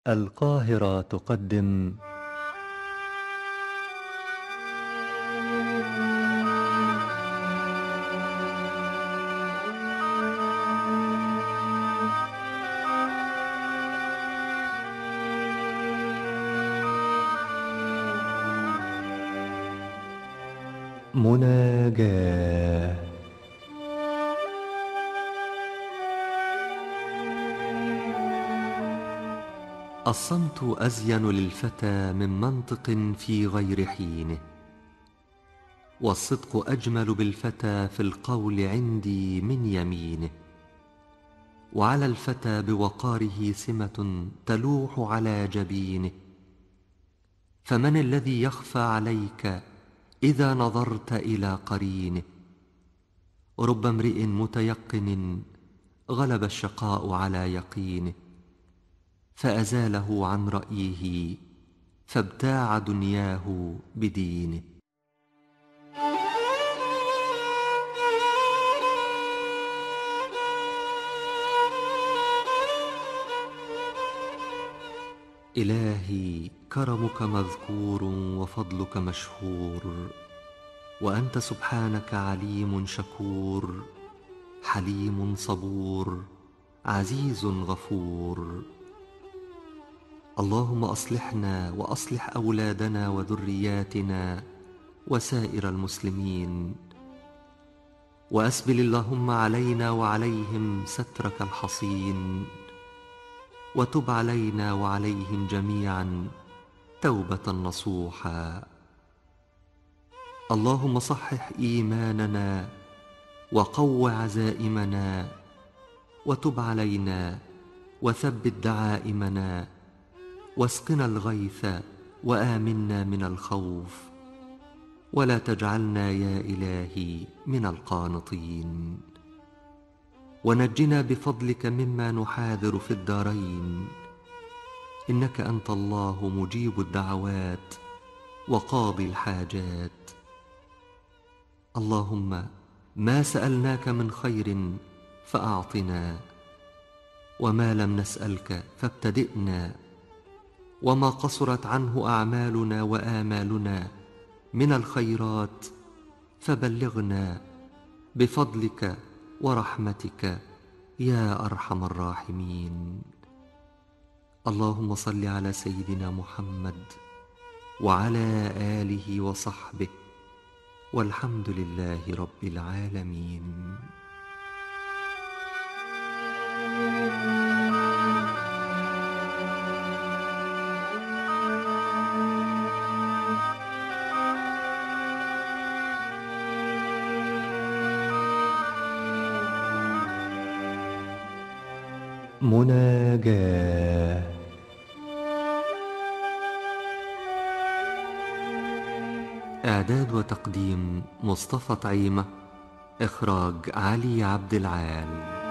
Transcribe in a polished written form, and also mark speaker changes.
Speaker 1: القاهرة تقدم مناجاة. الصمت أزين للفتى من منطق في غير حينه، والصدق أجمل بالفتى في القول عندي من يمينه. وعلى الفتى بوقاره سمة تلوح على جبينه، فمن الذي يخفى عليك إذا نظرت إلى قرينه؟ رب امرئ متيقن غلب الشقاء على يقينه، فأزاله عن رأيه فابتاع دنياه بدينه. إلهي كرمك مذكور وفضلك مشهور، وأنت سبحانك عليم شكور، حليم صبور، عزيز غفور. اللهم أصلحنا وأصلح أولادنا وذرياتنا وسائر المسلمين، وأسبل اللهم علينا وعليهم سترك الحصين، وتب علينا وعليهم جميعا توبة نصوحا. اللهم صحح إيماننا وقو عزائمنا، وتب علينا وثبت دعائمنا، واسقنا الغيث وآمنا من الخوف، ولا تجعلنا يا إلهي من القانطين. ونجنا بفضلك مما نحاذر في الدارين، إنك أنت الله مجيب الدعوات وقاضي الحاجات. اللهم ما سألناك من خير فأعطنا، وما لم نسألك فابتدئنا، وما قصرت عنه أعمالنا وآمالنا من الخيرات فبلغنا بفضلك ورحمتك يا أرحم الراحمين. اللهم صل على سيدنا محمد وعلى آله وصحبه، والحمد لله رب العالمين. مناجاة. إعداد وتقديم مصطفى طعيمة، إخراج علي عبد العال.